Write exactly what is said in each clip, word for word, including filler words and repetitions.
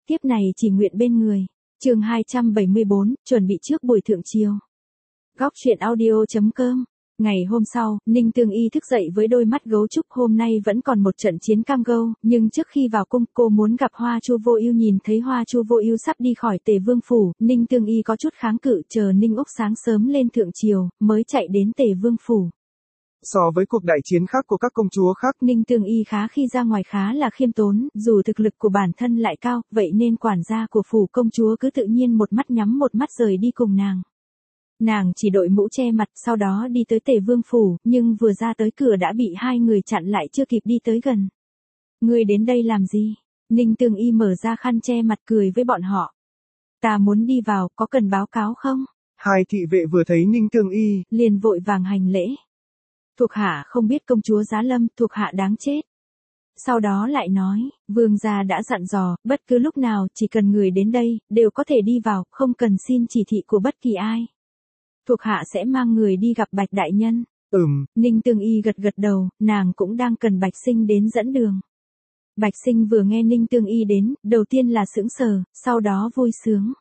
tiếp này chỉ nguyện bên người. Chương hai trăm bảy mươi bốn, chuẩn bị trước buổi thượng triều. Góc truyện audio chấm com. Ngày hôm sau, Ninh Tương Y thức dậy với đôi mắt gấu trúc. Hôm nay vẫn còn một trận chiến cam go, nhưng trước khi vào cung, cô muốn gặp Hoa Chu Vô Ưu. Nhìn thấy Hoa Chu Vô Ưu sắp đi khỏi Tề Vương phủ, Ninh Tương Y có chút kháng cự, chờ Ninh Úc sáng sớm lên thượng triều, mới chạy đến Tề Vương phủ. So với cuộc đại chiến khác của các công chúa khác, Ninh Tương Y khá khi ra ngoài khá là khiêm tốn, dù thực lực của bản thân lại cao, vậy nên quản gia của phủ công chúa cứ tự nhiên một mắt nhắm một mắt rời đi cùng nàng. Nàng chỉ đội mũ che mặt, sau đó đi tới Tề Vương phủ, nhưng vừa ra tới cửa đã bị hai người chặn lại, chưa kịp đi tới gần. Ngươi đến đây làm gì? Ninh Tương Y mở ra khăn che mặt cười với bọn họ. Ta muốn đi vào, có cần báo cáo không? Hai thị vệ vừa thấy Ninh Tương Y, liền vội vàng hành lễ. Thuộc hạ không biết công chúa giá lâm, thuộc hạ đáng chết. Sau đó lại nói, vương gia đã dặn dò, bất cứ lúc nào chỉ cần người đến đây, đều có thể đi vào, không cần xin chỉ thị của bất kỳ ai. Thuộc hạ sẽ mang người đi gặp Bạch đại nhân. Ừm. Ninh Tương Y gật gật đầu, nàng cũng đang cần Bạch Sinh đến dẫn đường. Bạch Sinh vừa nghe Ninh Tương Y đến, đầu tiên là sững sờ, sau đó vui sướng.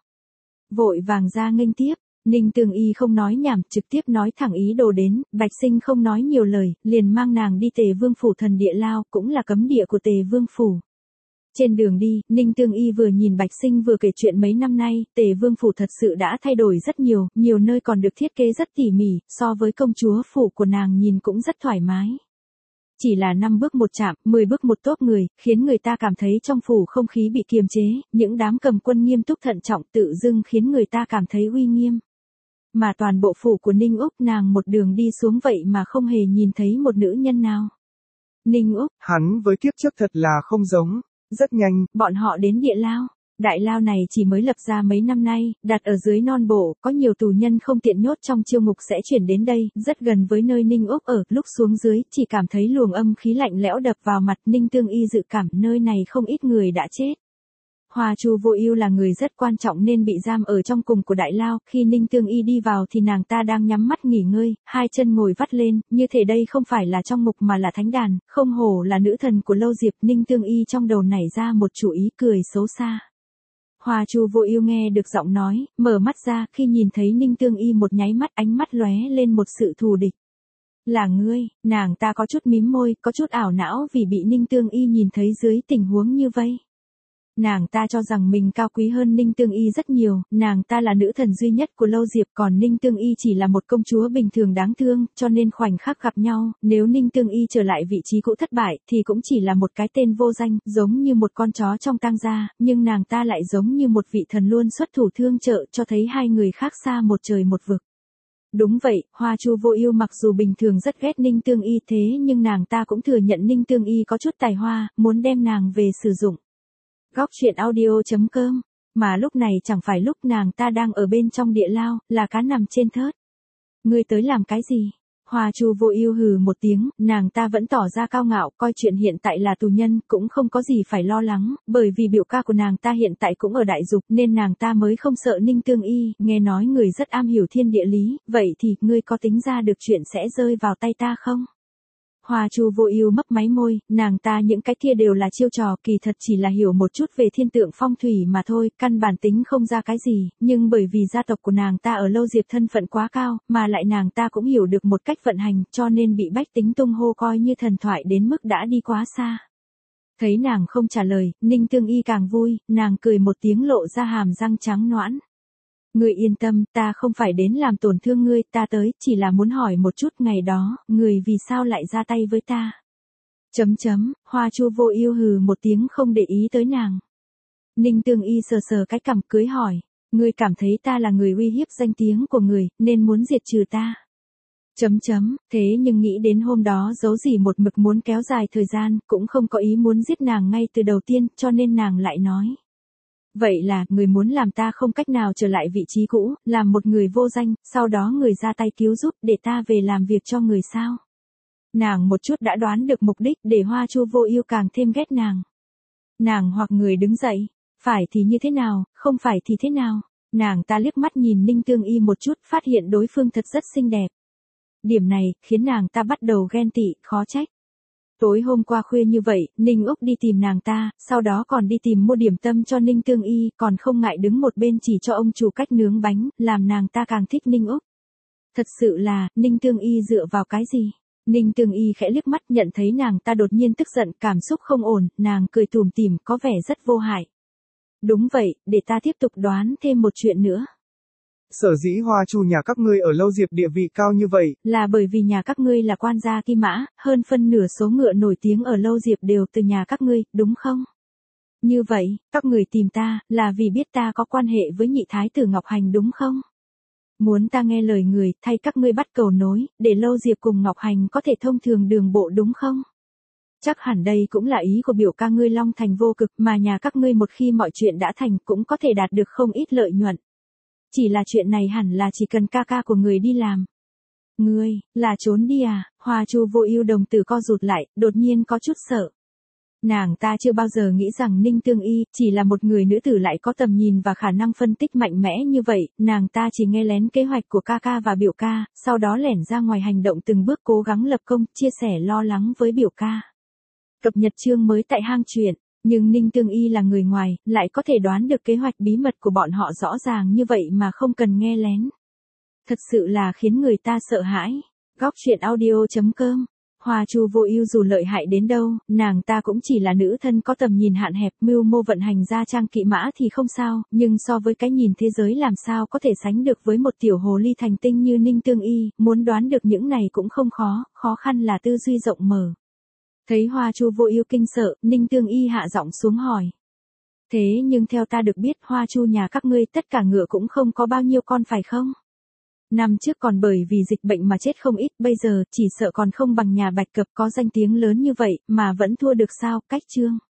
Vội vàng ra nghênh tiếp. Ninh Tương Y không nói nhảm, trực tiếp nói thẳng ý đồ đến. Bạch Sinh không nói nhiều lời, liền mang nàng đi Tề Vương phủ Thần Địa Lao, cũng là cấm địa của Tề Vương phủ. Trên đường đi, Ninh Tương Y vừa nhìn Bạch Sinh vừa kể chuyện mấy năm nay, Tề Vương phủ thật sự đã thay đổi rất nhiều, nhiều nơi còn được thiết kế rất tỉ mỉ, so với công chúa phủ của nàng nhìn cũng rất thoải mái. Chỉ là năm bước một chạm, mười bước một tốp người, khiến người ta cảm thấy trong phủ không khí bị kiềm chế, những đám cầm quân nghiêm túc thận trọng tự dưng khiến người ta cảm thấy uy nghiêm. Mà toàn bộ phủ của Ninh Úc, nàng một đường đi xuống vậy mà không hề nhìn thấy một nữ nhân nào. Ninh Úc, hắn với kiếp trước thật là không giống. Rất nhanh, bọn họ đến địa lao. Đại lao này chỉ mới lập ra mấy năm nay, đặt ở dưới non bộ, có nhiều tù nhân không tiện nhốt trong chiêu ngục sẽ chuyển đến đây, rất gần với nơi Ninh Úc ở. Lúc xuống dưới, chỉ cảm thấy luồng âm khí lạnh lẽo đập vào mặt. Ninh Tương Y dự cảm nơi này không ít người đã chết. Hoa Chu Vô Ưu là người rất quan trọng nên bị giam ở trong cùng của đại lao, khi Ninh Tương Y đi vào thì nàng ta đang nhắm mắt nghỉ ngơi, hai chân ngồi vắt lên, như thể đây không phải là trong ngục mà là thánh đàn, không hổ là nữ thần của Lâu Diệp. Ninh Tương Y trong đầu nảy ra một chủ ý cười xấu xa. Hoa Chu Vô Ưu nghe được giọng nói, mở mắt ra, khi nhìn thấy Ninh Tương Y một nháy mắt ánh mắt lóe lên một sự thù địch. Là ngươi? Nàng ta có chút mím môi, có chút ảo não vì bị Ninh Tương Y nhìn thấy dưới tình huống như vậy. Nàng ta cho rằng mình cao quý hơn Ninh Tương Y rất nhiều, nàng ta là nữ thần duy nhất của Lâu Diệp, còn Ninh Tương Y chỉ là một công chúa bình thường đáng thương, cho nên khoảnh khắc gặp nhau, nếu Ninh Tương Y trở lại vị trí cũ thất bại, thì cũng chỉ là một cái tên vô danh, giống như một con chó trong tang gia, nhưng nàng ta lại giống như một vị thần luôn xuất thủ thương trợ, cho thấy hai người khác xa một trời một vực. Đúng vậy, Hoa Chu Vô Ưu mặc dù bình thường rất ghét Ninh Tương Y thế nhưng nàng ta cũng thừa nhận Ninh Tương Y có chút tài hoa, muốn đem nàng về sử dụng. Góc truyện audio chấm com. Mà lúc này chẳng phải lúc nàng ta đang ở bên trong địa lao, là cá nằm trên thớt. Ngươi tới làm cái gì? Hoa Chu Vô Ưu hừ một tiếng, nàng ta vẫn tỏ ra cao ngạo, coi chuyện hiện tại là tù nhân, cũng không có gì phải lo lắng, bởi vì biểu ca của nàng ta hiện tại cũng ở đại dục nên nàng ta mới không sợ Ninh Tương Y. Nghe nói người rất am hiểu thiên địa lý, vậy thì ngươi có tính ra được chuyện sẽ rơi vào tay ta không? Hoa Chu Vô Ưu mấp máy môi, nàng ta những cái kia đều là chiêu trò, kỳ thật chỉ là hiểu một chút về thiên tượng phong thủy mà thôi, căn bản tính không ra cái gì, nhưng bởi vì gia tộc của nàng ta ở Lâu Diệp thân phận quá cao, mà lại nàng ta cũng hiểu được một cách vận hành, cho nên bị bách tính tung hô coi như thần thoại đến mức đã đi quá xa. Thấy nàng không trả lời, Ninh Tương Y càng vui, nàng cười một tiếng lộ ra hàm răng trắng nõn. Ngươi yên tâm, ta không phải đến làm tổn thương ngươi, ta tới, chỉ là muốn hỏi một chút ngày đó, người vì sao lại ra tay với ta. Chấm chấm, Hoa Chu Vô Ưu hừ một tiếng không để ý tới nàng. Ninh Tương Y sờ sờ cái cằm cưới hỏi, ngươi cảm thấy ta là người uy hiếp danh tiếng của người, nên muốn diệt trừ ta. Chấm chấm, thế nhưng nghĩ đến hôm đó giấu gì một mực muốn kéo dài thời gian, cũng không có ý muốn giết nàng ngay từ đầu tiên, cho nên nàng lại nói. Vậy là, người muốn làm ta không cách nào trở lại vị trí cũ, làm một người vô danh, sau đó người ra tay cứu giúp để ta về làm việc cho người sao? Nàng một chút đã đoán được mục đích để Hoa Chu Vô Ưu càng thêm ghét nàng. Nàng hoặc người đứng dậy, phải thì như thế nào, không phải thì thế nào? Nàng ta liếc mắt nhìn Ninh Tương Y một chút, phát hiện đối phương thật rất xinh đẹp. Điểm này, khiến nàng ta bắt đầu ghen tị, khó trách. Tối hôm qua khuya như vậy, Ninh Úc đi tìm nàng ta, sau đó còn đi tìm mua điểm tâm cho Ninh Tương Y, còn không ngại đứng một bên chỉ cho ông chủ cách nướng bánh, làm nàng ta càng thích Ninh Úc. Thật sự là, Ninh Tương Y dựa vào cái gì? Ninh Tương Y khẽ liếc mắt nhận thấy nàng ta đột nhiên tức giận, cảm xúc không ổn, nàng cười tủm tỉm có vẻ rất vô hại. Đúng vậy, để ta tiếp tục đoán thêm một chuyện nữa. Sở dĩ Hoa Chu nhà các ngươi ở Lâu Diệp địa vị cao như vậy, là bởi vì nhà các ngươi là quan gia Kim Mã, hơn phân nửa số ngựa nổi tiếng ở Lâu Diệp đều từ nhà các ngươi, đúng không? Như vậy, các người tìm ta, là vì biết ta có quan hệ với nhị thái tử Ngọc Hành đúng không? Muốn ta nghe lời người, thay các ngươi bắt cầu nối, để Lâu Diệp cùng Ngọc Hành có thể thông thường đường bộ đúng không? Chắc hẳn đây cũng là ý của biểu ca ngươi Long Thành vô cực, mà nhà các ngươi một khi mọi chuyện đã thành cũng có thể đạt được không ít lợi nhuận. Chỉ là chuyện này hẳn là chỉ cần ca ca của người đi làm. Ngươi, là trốn đi à? Hoa Chu Vô Ưu đồng tử co rụt lại, đột nhiên có chút sợ. Nàng ta chưa bao giờ nghĩ rằng Ninh Tương Y chỉ là một người nữ tử lại có tầm nhìn và khả năng phân tích mạnh mẽ như vậy, nàng ta chỉ nghe lén kế hoạch của ca ca và biểu ca, sau đó lẻn ra ngoài hành động từng bước cố gắng lập công, chia sẻ lo lắng với biểu ca. Cập nhật chương mới tại hang truyện, nhưng Ninh Tương Y là người ngoài, lại có thể đoán được kế hoạch bí mật của bọn họ rõ ràng như vậy mà không cần nghe lén. Thật sự là khiến người ta sợ hãi. Góc truyện audio chấm com. Hoa Chu Vô Ưu dù lợi hại đến đâu, nàng ta cũng chỉ là nữ thân có tầm nhìn hạn hẹp, mưu mô vận hành gia trang kỵ mã thì không sao, nhưng so với cái nhìn thế giới làm sao có thể sánh được với một tiểu hồ ly thành tinh như Ninh Tương Y, muốn đoán được những này cũng không khó, khó khăn là tư duy rộng mở. Thấy Hoa Chu Vô Ưu kinh sợ, Ninh Tương Y hạ giọng xuống hỏi. Thế nhưng theo ta được biết Hoa Chu nhà các ngươi tất cả ngựa cũng không có bao nhiêu con phải không? Năm trước còn bởi vì dịch bệnh mà chết không ít, bây giờ chỉ sợ còn không bằng nhà Bạch Cập có danh tiếng lớn như vậy, mà vẫn thua được sao, cách chương.